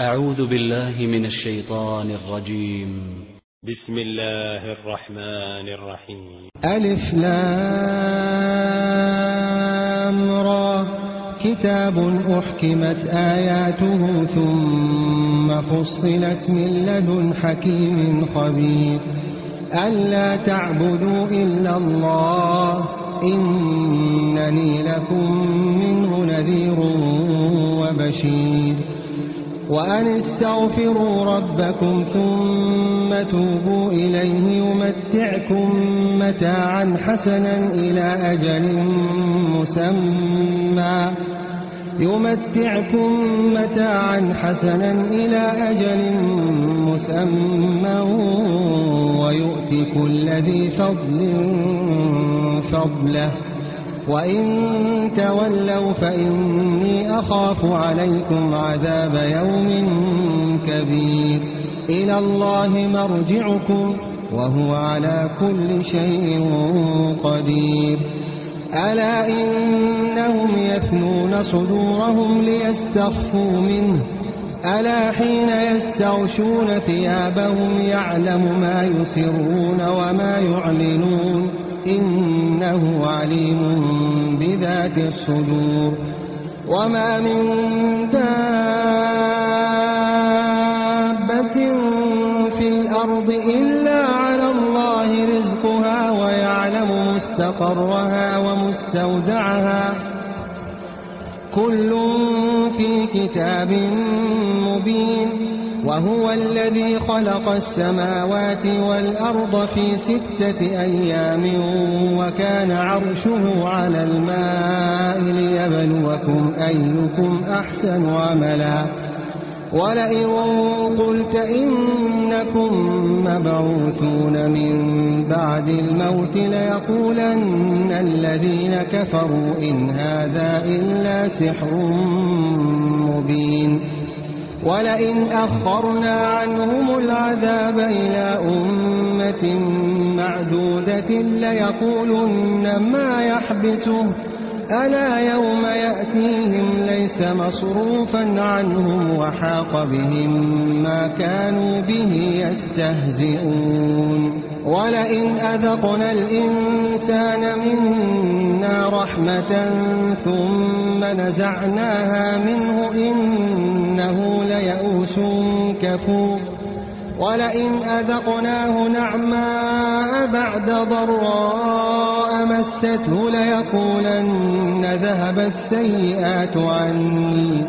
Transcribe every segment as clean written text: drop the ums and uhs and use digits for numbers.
أعوذ بالله من الشيطان الرجيم. بسم الله الرحمن الرحيم. ألف لام را كتاب أحكمت آياته ثم فصلت من لدن حكيم خبير ألا تعبدوا إلا الله إنني لكم منه نذير وبشير وأن استغفروا ربكم ثم توبوا إليه يمتعكم متاعا حسنا إلى أجل مسمى ويؤتي كل ذي فضل فضله وإن تولوا فإني أخاف عليكم عذاب يوم كبير إلى الله مرجعكم وهو على كل شيء قدير ألا إنهم يثنون صدورهم ليستخفوا منه ألا حين يستغشون ثيابهم يعلم ما يسرون وما يعلنون إنه عليم بذات الصدور وما من دابة في الأرض إلا على الله رزقها ويعلم مستقرها ومستودعها كل في كتاب مبين وهو الذي خلق السماوات والأرض في 6 أيام وكان عرشه على الماء ليبلوكم أيكم أحسن عملا ولئن قلت إنكم مبعوثون من بعد الموت ليقولن الذين كفروا إن هذا إلا سحر مبين ولئن أخرنا عنهم العذاب إلى أمة معدودة ليقولن ما يحبسه ألا يوم يأتيهم ليس مصروفا عنهم وحاق بهم ما كانوا به يستهزئون ولئن أذقنا الإنسان منا رحمة ثم نزعناها منه إنه ليئوس كفور ولئن أذقناه نعماء بعد ضراء مسته ليقولن ذهب السيئات عني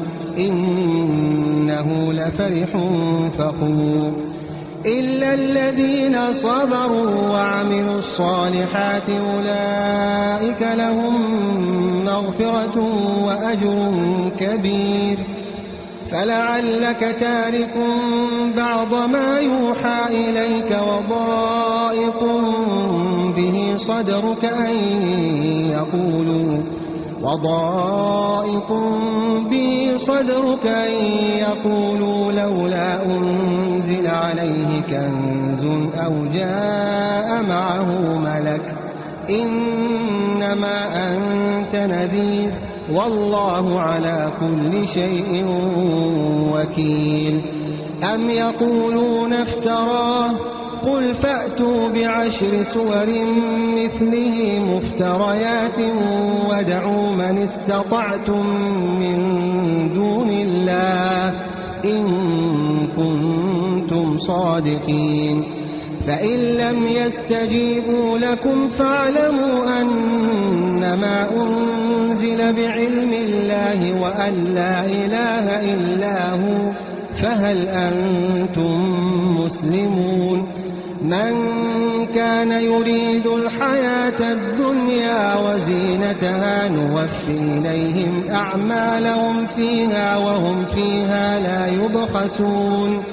إنه لفرح فخور إلا الذين صبروا وعملوا الصالحات أولئك لهم مغفرة وأجر كبير فلعلك تارك بعض ما يوحى إليك وضائق به صدرك أن يقولوا لولا أنزل عليه كنز أو جاء معه ملك إنما أنت نذير والله على كل شيء وكيل أم يقولون افتراه قل فأتوا ب10 سور مثله مفتريات ودعوا من استطعتم من دون الله إن كنتم صادقين فإن لم يستجيبوا لكم فاعلموا أنما أنزل بعلم الله وأن لا إله إلا هو فهل أنتم مسلمون من كان يريد الحياة الدنيا وزينتها نوفي إليهم أعمالهم فيها وهم فيها لا يبخسون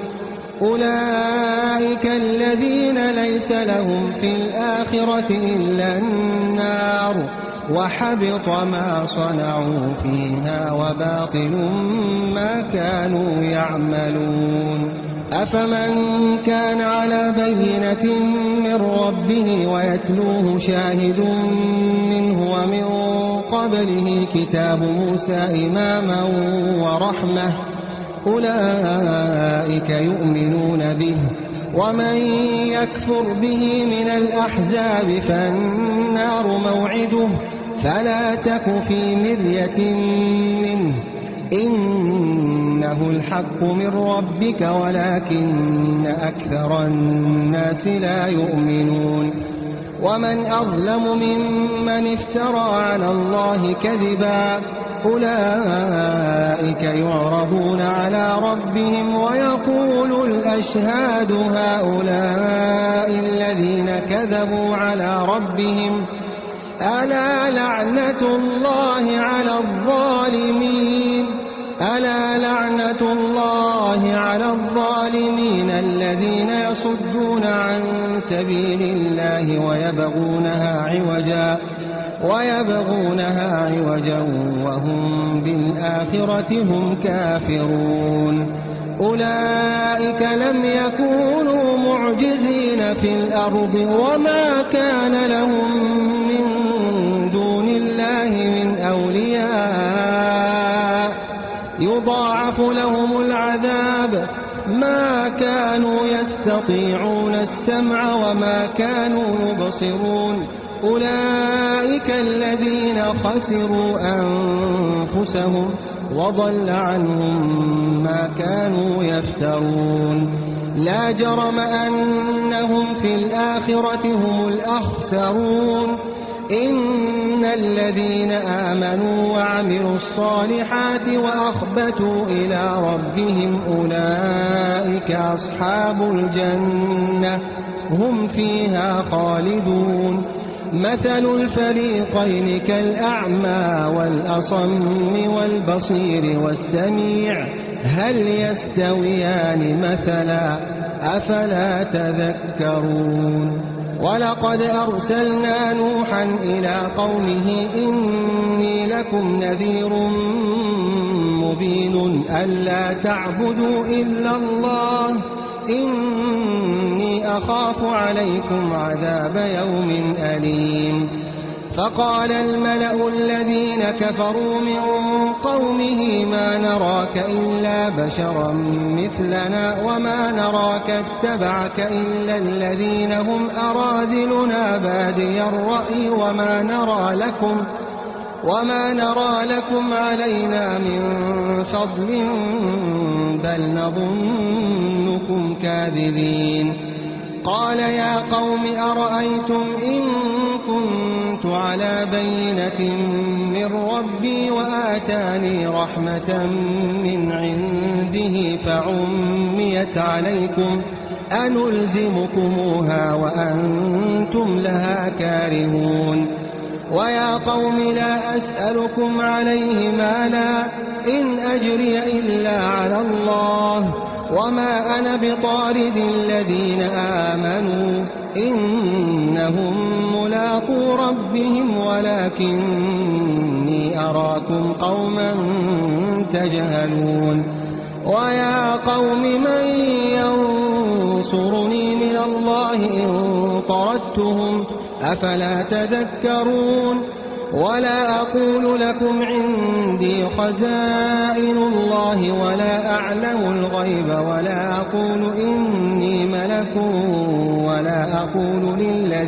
أولئك الذين ليس لهم في الآخرة إلا النار وحبط ما صنعوا فيها وباطل ما كانوا يعملون أفمن كان على بينة من ربه ويتلوه شاهد منه ومن قبله كتاب موسى إماما ورحمة أولئك يؤمنون به، ومن يكفر به من الأحزاب فالنار موعده، فلا تك في مرية منه، إنه الحق من ربك ولكن أكثر الناس لا يؤمنون. ومن أظلم ممن افترى على الله كذبا، أولئك يعرضون على ربهم ويقول الأشهاد هؤلاء الذين كذبوا على ربهم، ألا لعنة الله على الظالمين، ألا لعنة الله على الظالمين الذين يصدون عن سبيل الله ويبغونها عوجا وهم بالآخرة هم كافرون. أولئك لم يكونوا معجزين في الأرض وما كان لهم من دون الله من أولياء، يضاعف لهم العذاب، ما كانوا يستطيعون السمع وما كانوا يبصرون. أولئك الذين خسروا أنفسهم وضل عنهم ما كانوا يفترون. لا جرم أنهم في الآخرة هم الأخسرون. إن الذين آمنوا وعملوا الصالحات وأخبتوا إلى ربهم أولئك أصحاب الجنة هم فيها خالدون. مثل الفريقين كالأعمى والأصم والبصير والسميع، هل يستويان مثلا؟ أفلا تذكرون. ولقد أرسلنا نوحا إلى قومه إني لكم نذير مبين ألا تعبدوا إلا الله إني أخاف عليكم عذاب يوم أليم. فقال الملأ الذين كفروا من قومه ما نراك إلا بشرا مثلنا وما نراك اتبعك إلا الذين هم أراذلنا بادي الرأي وما نرى لكم علينا من فضل بل نظنكم كاذبين. قال يا قوم أرأيتم إن كنت على بينة من ربي وآتاني رحمة من عنده فعميت عليكم أنلزمكموها وأنتم لها كارهون. ويا قوم لا أسألكم عليه مالا إن أجري إلا على الله وما أنا بطارد الذين آمنوا إنهم ملاقو ربهم ولكني أراكم قوما تجهلون. ويا قوم من ينصرني من الله إن طردتهم أفلا تذكرون. ولا أقول لكم عندي خزائن الله ولا أعلم الغيب ولا أقول إني ملك ولا أقول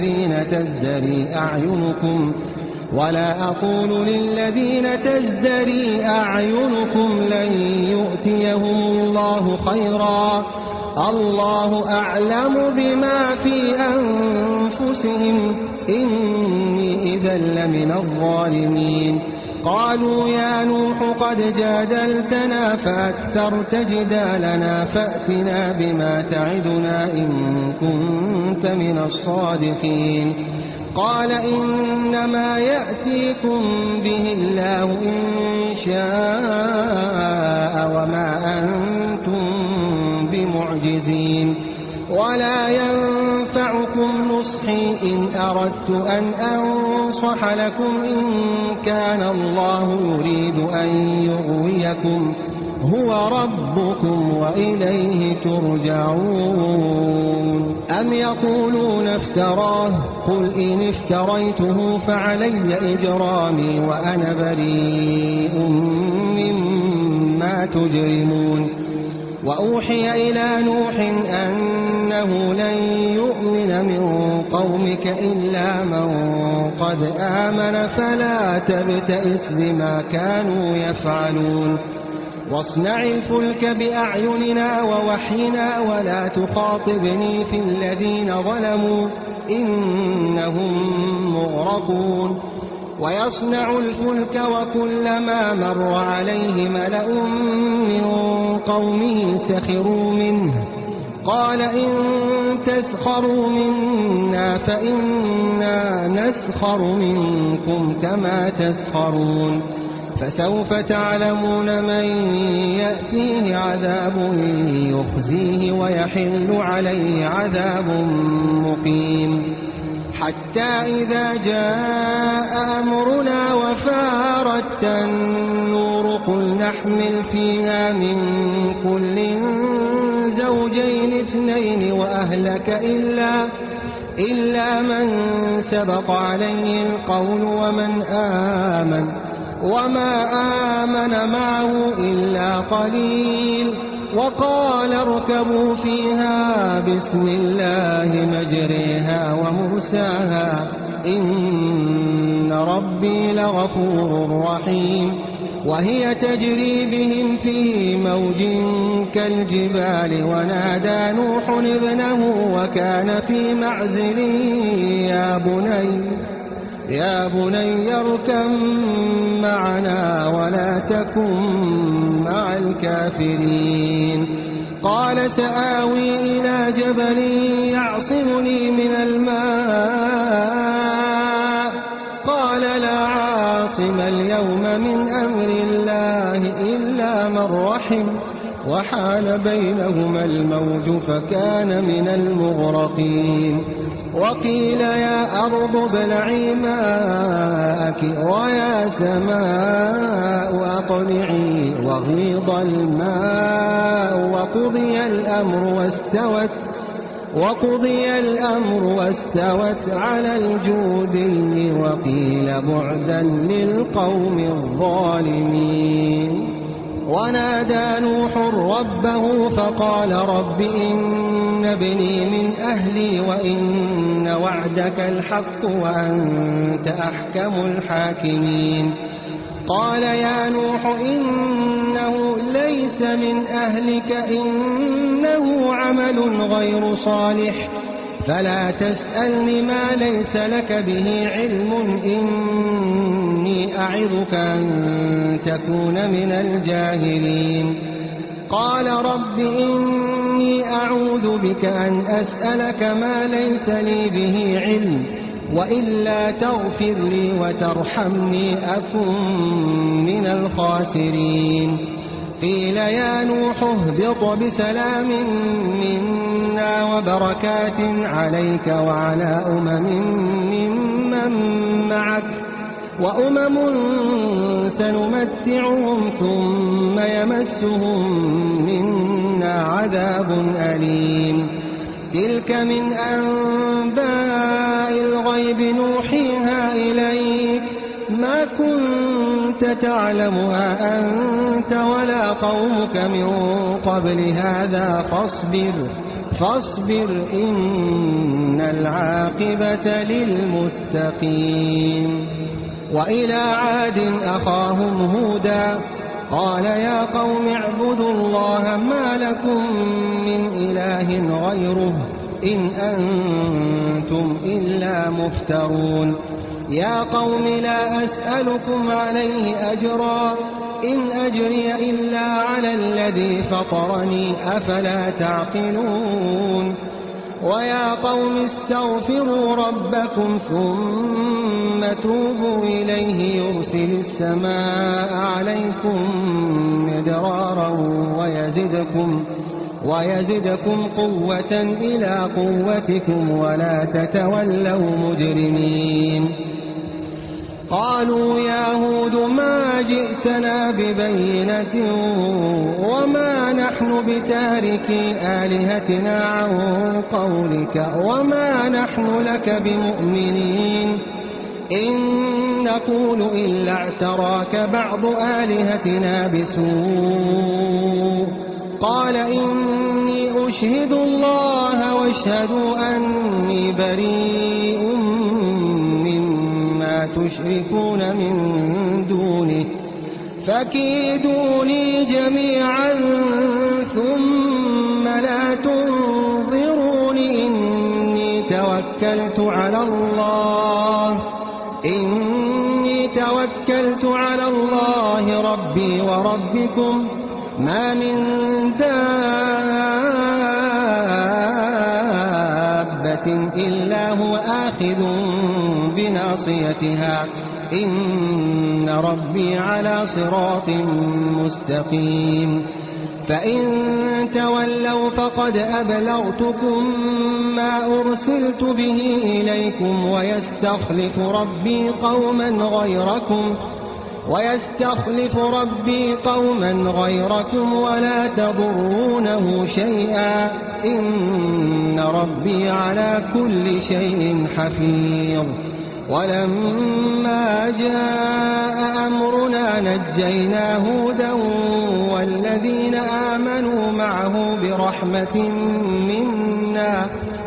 للذين تزدري أعينكم لن يؤتيهم الله خيرا الله أعلم بما في أنفسهم إني إذا لمن الظالمين. قالوا يا نوح قد جادلتنا فأكثرت جدالنا فأتنا بما تعدنا إن كنت من الصادقين. قال إنما يأتيكم به الله إن شاء وما أنتم بمعجزين. ولا ينفعكم نصحي إن أردت أن أنصح لكم إن كان الله يريد أن يغويكم هو ربكم وإليه ترجعون. أم يقولون افتراه قل إن افتريته فعلي إجرامي وأنا بريء مما تجرمون. وأوحي إلى نوح أنه لن يؤمن من قومك إلا من قد آمن فلا تبتئس بما كانوا يفعلون واصنع الفلك بأعيننا ووحينا ولا تخاطبني في الذين ظلموا إنهم مغرقون ويصنع الفلك وكلما مر عليه ملأ من قومه سخروا منه قال إن تسخروا منا فإنا نسخر منكم كما تسخرون فسوف تعلمون من يأتيه عذاب يخزيه ويحل عليه عذاب مقيم حتى إذا جاء أمرنا وفارت النور قل نحمل فيها من كل زوجين اثنين وأهلك إلا من سبق عليه القول وما آمن معه إلا قليل وقال اركبوا فيها بسم الله مجريها ومرساها إن ربي لغفور رحيم وهي تجري بهم في موج كالجبال ونادى نوح ابنه وكان في معزل يا بني اركب معنا ولا تكن مع الكافرين قال سآوي إلى جبل يعصمني من الماء قال لا عاصم اليوم من أمر الله إلا من رحم وحال بينهما الموج فكان من المغرقين وقيل يا أرض ابلعي ماءك ويا سماء أقلعي وغيض الماء وقضي الأمر واستوت على الجودي وقيل بعدا للقوم الظالمين ونادى نوح ربه فقال رب إن ابني من أهلي وإن وعدك الحق وأنت أحكم الحاكمين قال يا نوح إنه ليس من أهلك إنه عمل غير صالح فلا تسألني ما ليس لك به علم إني أعظك أن تكون من الجاهلين قال رب إني أعوذ بك أن أسألك ما ليس لي به علم وإلا تغفر لي وترحمني أكن من الخاسرين قيل يا نوح اهبط بسلام منا وبركات عليك وعلى ممن معك وأمم سنمتعهم ثم يمسهم منا عذاب أليم تلك من أنباء الغيب نوحيها إليك ما كنت تعلمها أنت ولا قومك من قبل هذا فاصبر إن العاقبة للمتقين وإلى عاد أخاهم هودا قال يا قوم اعبدوا الله ما لكم من إله غيره إن أنتم إلا مفترون يا قوم لا أسألكم عليه أجرا إن أجري إلا على الذي فطرني أفلا تعقلون ويا قوم استغفروا ربكم ثم توبوا إليه يرسل السماء عليكم مدرارا ويزدكم قوة إلى قوتكم ولا تتولوا مجرمين قالوا يا هود ما جئتنا ببينة وما نحن بتاركي آلهتنا عن قولك وما نحن لك بمؤمنين إن نقول إلا اعتراك بعض آلهتنا بسوء قال إني أشهد الله واشهدوا أني بريء مما تشركون من دونه فكيدوني جميعا ثم لا تنظرون إني توكلت على الله ربي وربكم ما من دابة إلا هو آخذ بناصيتها إن ربي على صراط مستقيم فإن تولوا فقد أبلغتكم ما أرسلت به إليكم ويستخلف ربي قوما غيركم ولا تضرونه شيئا إن ربي على كل شيء حفيظ ولما جاء أمرنا نجينا هودا والذين آمنوا معه برحمة منا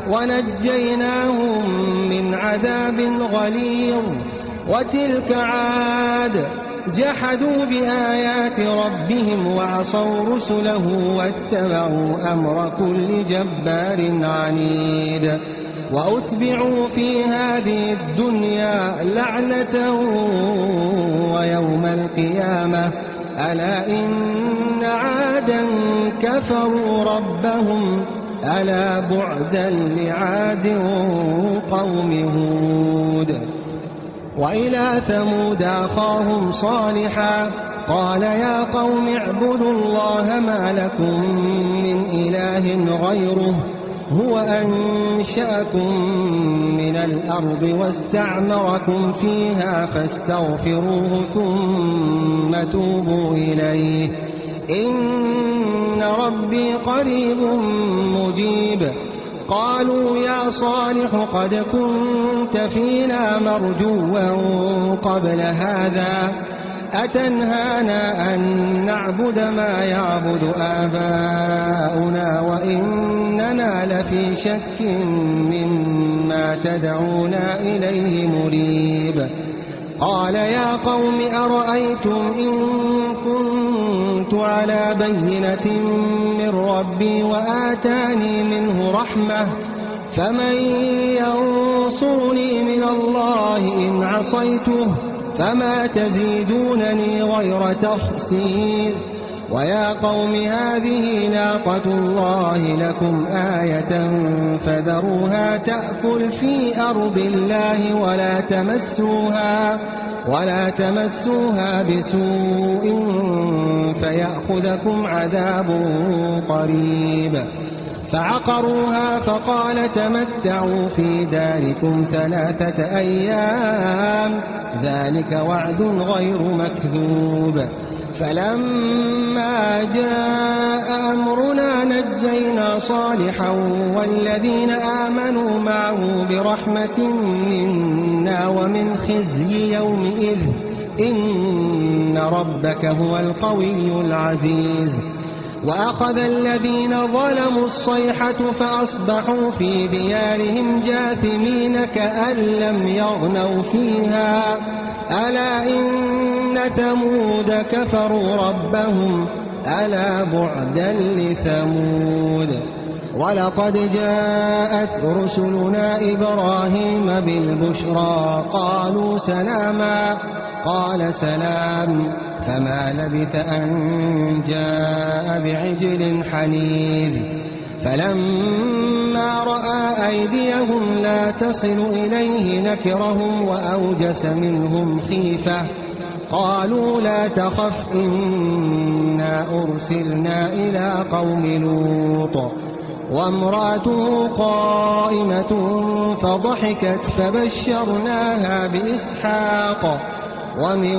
ونجيناهم من عذاب غليظ وتلك عاد جحدوا بآيات ربهم وعصوا رسله واتبعوا أمر كل جبار عنيد وأتبعوا في هذه الدنيا لعنة ويوم القيامة ألا إن عادا كفروا ربهم ألا بعدا لعاد قوم هود وإلى ثمود أخاهم صالحا قال يا قوم اعبدوا الله ما لكم من إله غيره هو أنشأكم من الأرض واستعمركم فيها فاستغفروه ثم توبوا إليه إن ربي قريب مجيب قالوا يا صالح قد كنت فينا مرجوا قبل هذا أتنهانا أن نعبد ما يعبد آباؤنا وإننا لفي شك مما تدعونا إليه مريب قال يا قوم أرأيتم إن كنت على بينة من ربي وآتاني منه رحمة فمن ينصرني من الله إن عصيته فما تزيدونني غير تخسير ويا قوم هذه ناقة الله لكم آية فذروها تأكل في أرض الله ولا تمسوها بسوء فيأخذكم عذاب قريب فعقروها فقال تمتعوا في داركم 3 أيام ذلك وعد غير مكذوب فلما جاء أمرنا نجينا صالحا والذين آمنوا معه برحمة منا ومن خزي يومئذ إن ربك هو القوي العزيز وأخذ الذين ظلموا الصيحة فأصبحوا في ديارهم جاثمين كأن لم يغنوا فيها ألا إن ثمود كفروا ربهم ألا بعدا لثمود ولقد جاءت رسلنا إبراهيم بالبشرى قالوا سلاما قال سلام فما لبث أن جاء بعجل حنيذ فلما رأى أيديهم لا تصل إليه نكرهم وأوجس منهم خيفة قالوا لا تخف إنا أرسلنا إلى قوم لوط وامرأته قائمة فضحكت فبشرناها بإسحاق ومن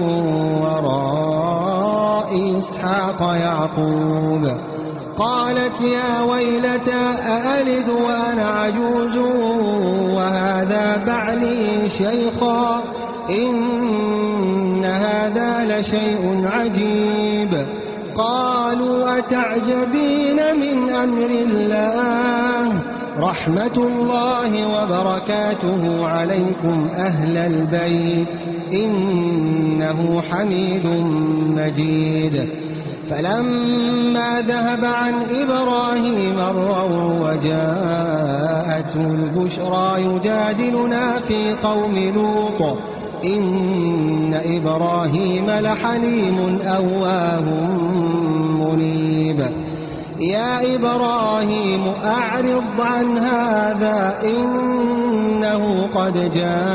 وراء إسحاق يعقوب قالت يا ويلتى أألد وأنا عجوز وهذا بعلي شيخا إن هذا لشيء عجيب قالوا أتعجبين من أمر الله رحمة الله وبركاته عليكم أهل البيت إنه حميد مجيد. فلما ذهب عن إبراهيم الروع وجاءته البشرى يجادلنا في قوم لوط إن إبراهيم لحليم أواه منيب. يا إبراهيم أعرض عن هذا إنه قد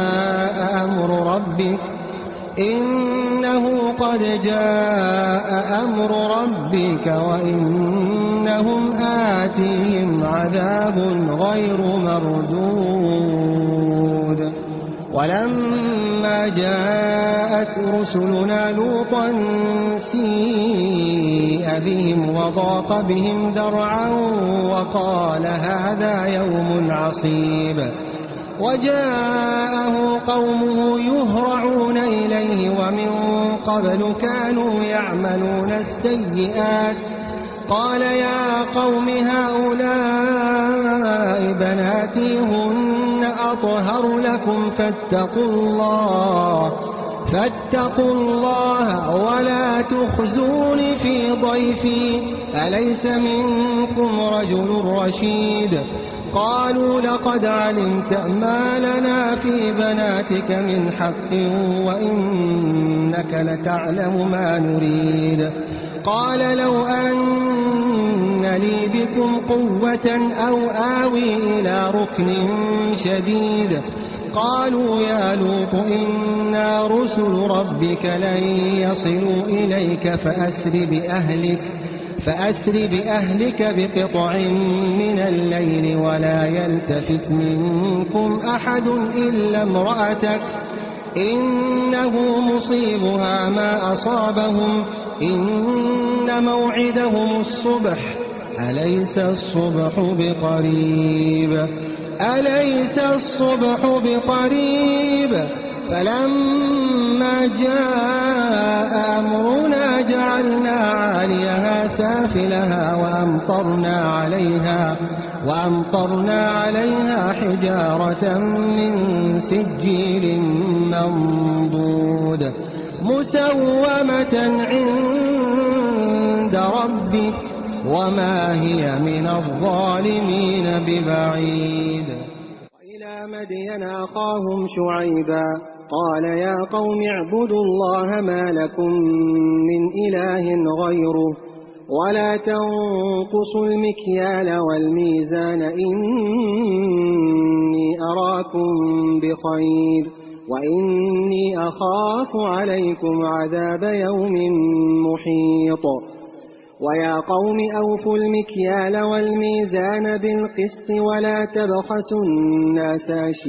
جاء أمر ربك وإنهم آتيهم عذاب غير مردود. ولما جاءت رسلنا لوطا سيء بهم وضاق بهم ذرعا وقال هذا يوم عصيب. وجاءه قومه يهرعون إليه ومن قبل كانوا يعملون السيئات. قال يا قوم هؤلاء بناتي هن أطهر لكم فاتقوا الله ولا تخزون في ضيفي أليس منكم رجل رشيد. قالوا لقد علمت ما لنا في بناتك من حق وإنك لتعلم ما نريد. قال لو أن لي بكم قوة أو آوي إلى ركن شديد. قالوا يا لوط إنا رسل ربك لن يصلوا إليك فأسر بأهلك بقطع من الليل ولا يلتفت منكم أحد إلا امرأتك إنه مصيبها ما أصابهم إن موعدهم الصبح أليس الصبح بقريب. فلما جاء أمرنا جعلنا عاليها سافلها وأمطرنا عليها حجارة من سجيل منضود مسومة عند ربك وما هي من الظالمين ببعيد. وإلى مدين أخاهم شعيبا قال يا قوم اعبدوا الله ما لكم من إله غيره ولا تنقصوا المكيال والميزان إني أراكم بخير وإني أخاف عليكم عذاب يوم محيط. ويا قوم أوفوا المكيال والميزان بالقسط ولا تبخسوا الناس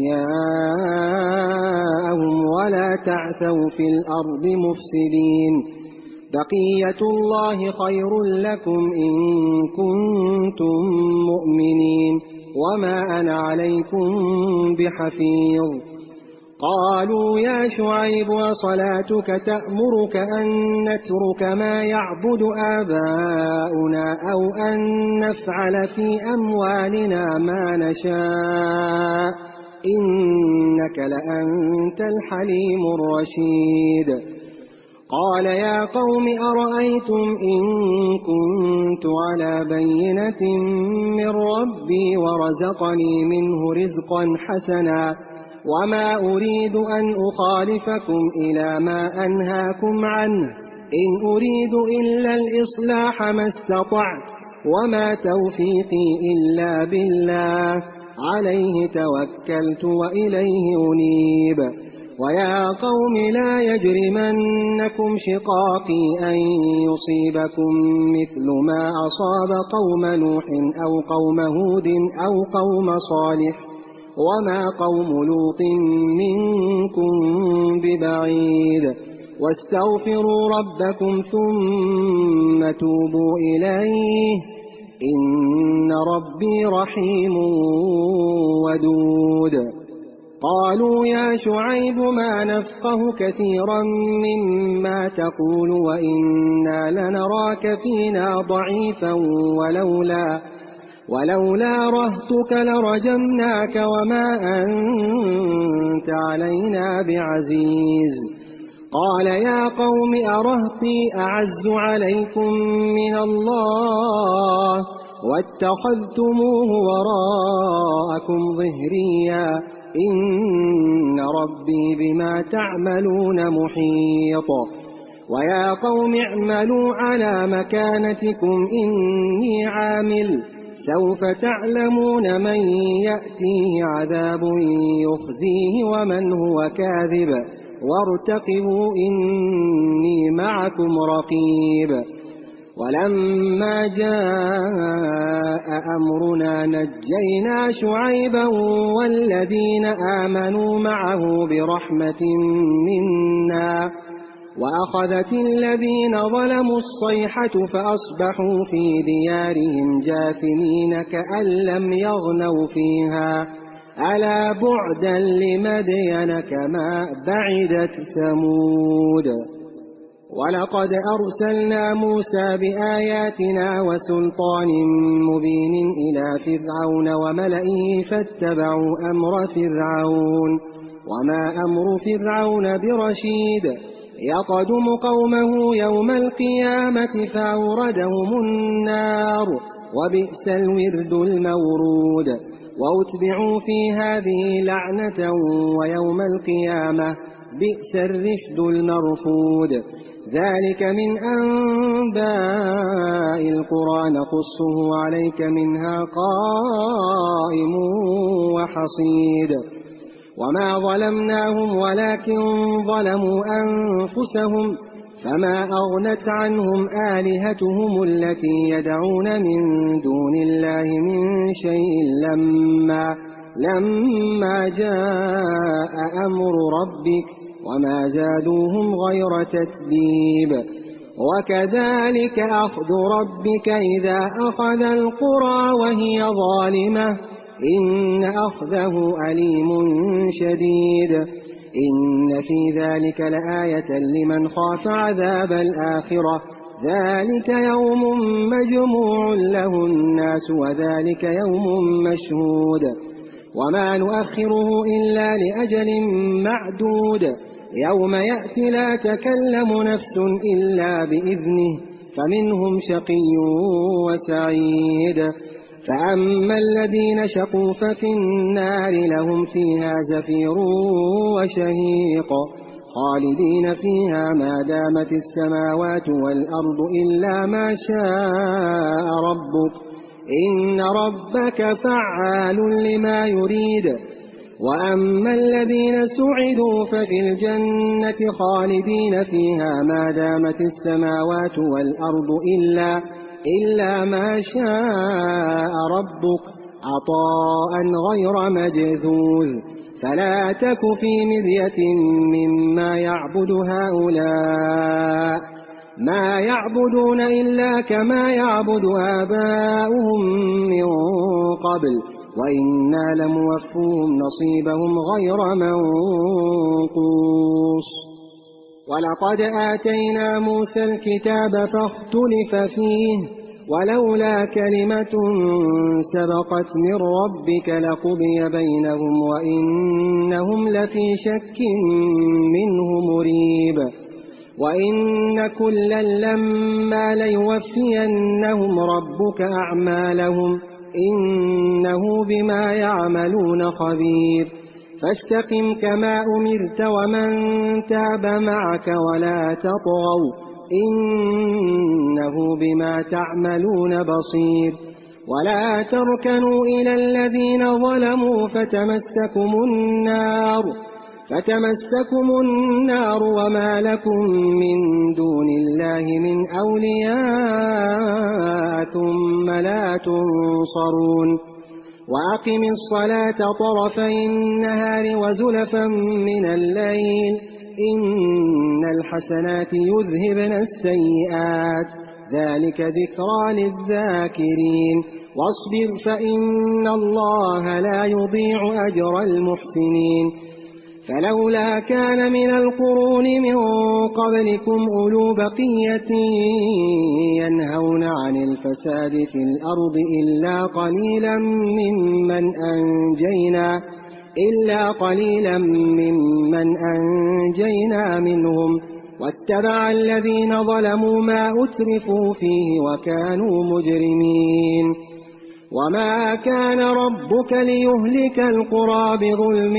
أشياءهم ولا تعثوا في الأرض مفسدين. بقية الله خير لكم إن كنتم مؤمنين وما أنا عليكم بحفيظ. قالوا يا شعيب وصلاتك تأمرك أن نترك ما يعبد آباؤنا أو أن نفعل في أموالنا ما نشاء إنك لأنت الحليم الرشيد. قال يا قوم أرأيتم إن كنت على بينة من ربي ورزقني منه رزقا حسنا وما أريد أن أخالفكم إلى ما أنهاكم عنه إن أريد إلا الإصلاح ما استطعت وما توفيقي إلا بالله عليه توكلت وإليه أنيب. ويا قوم لا يجرمنكم شقاقي أن يصيبكم مثل ما أصاب قوم نوح أو قوم هود أو قوم صالح وما قوم لوط منكم ببعيد. واستغفروا ربكم ثم توبوا إليه إن ربي رحيم ودود. قالوا يا شعيب ما نفقه كثيرا مما تقول وإنا لنراك فينا ضعيفا ولولا رهتك لرجمناك وما أنت علينا بعزيز. قال يا قوم أرهطي أعز عليكم من الله واتخذتموه وراءكم ظهريا إن ربي بما تعملون محيط. ويا قوم اعملوا على مكانتكم إني عامل سوف تعلمون من يأتيه عذاب يخزيه ومن هو كاذب وارتقبوا إني معكم رقيب. ولما جاء أمرنا نجينا شعيبا والذين آمنوا معه برحمة منا وأخذت الذين ظلموا الصيحة فأصبحوا في ديارهم جاثمين كأن لم يغنوا فيها ألا بعدا لمدين كما بعدت ثمود. ولقد أرسلنا موسى بآياتنا وسلطان مبين إلى فرعون وملئه فاتبعوا أمر فرعون وما أمر فرعون برشيد يقدم قومه يوم القيامة فأوردهم النار وبئس الورد المورود وأتبعوا في هذه لعنة ويوم القيامة بئس الرفد المرفود. ذلك من أنباء القرى نقصه عليك منها قائم وحصيد. وما ظلمناهم ولكن ظلموا أنفسهم فما أغنت عنهم آلهتهم التي يدعون من دون الله من شيء لما جاء أمر ربك وما زادوهم غير تتبيب. وكذلك أخذ ربك إذا أخذ القرى وهي ظالمة إن أخذه أليم شديد. إن في ذلك لآية لمن خاف عذاب الآخرة ذلك يوم مجموع له الناس وذلك يوم مشهود وما نؤخره إلا لأجل معدود يوم يأتي لا تكلم نفس إلا بإذنه فمنهم شقي وسعيد. فأما الذين شقوا ففي النار لهم فيها زفير وشهيق خالدين فيها ما دامت السماوات والأرض إلا ما شاء ربك إن ربك فعال لما يريد. وأما الذين سعدوا ففي الجنة خالدين فيها ما دامت السماوات والأرض إلا ما شاء ربك عطاء غير مجذوذ. فلا تك في مرية مما يعبد هؤلاء ما يعبدون إلا كما يعبد آباؤهم من قبل وإنا لموفوهم نصيبهم غير منقوص. ولقد آتينا موسى الكتاب فاختلف فيه ولولا كلمة سبقت من ربك لقضي بينهم وإنهم لفي شك منه مريب. وإن كلا لما ليوفينهم ربك أعمالهم إنه بما يعملون خبير. فاستقم كما أمرت ومن تاب معك ولا تطغوا إنه بما تعملون بصير. ولا تركنوا إلى الذين ظلموا فتمسكم النار وما لكم من دون الله من أولياء ثم لا تنصرون. وأقم الصلاة طرفي النهار وزلفا من الليل إن الحسنات يذهبن السيئات ذلك ذكرى للذاكرين. واصبر فإن الله لا يضيع أجر المحسنين فلولا كان من القرون من قبلكم أولو بقية ينهون عن الفساد في الأرض إلا قليلا ممن أنجينا منهم واتبع الذين ظلموا ما أترفوا فيه وكانوا مجرمين وما كان ربك ليهلك القرى بظلم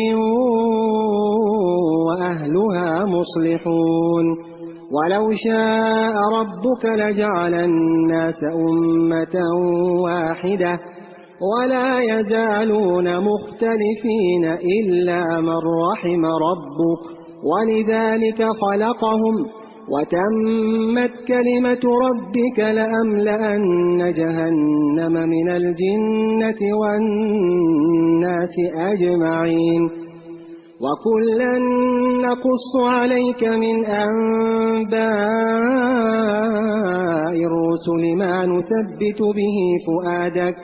وأهلها مصلحون ولو شاء ربك لجعل الناس أمة واحدة ولا يزالون مختلفين إلا من رحم ربك ولذلك خلقهم وتمت كلمة ربك لأملأن جهنم من الجنة والناس أجمعين وكلا نقص عليك من أنباء الرسل ما نثبت به فؤادك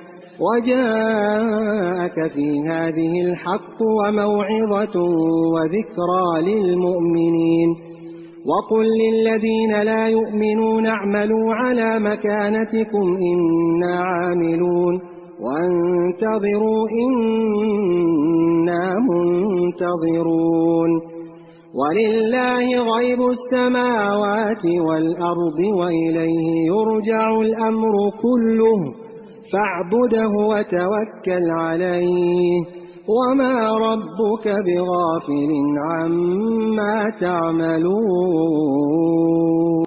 وجاءك في هذه الحق وموعظة وذكرى للمؤمنين وقل للذين لا يؤمنون اعملوا على مكانتكم إنا عاملون وانتظروا إنا منتظرون ولله غيب السماوات والأرض وإليه يرجع الأمر كله فاعبده وتوكل عليه وما ربك بغافل عما تعملون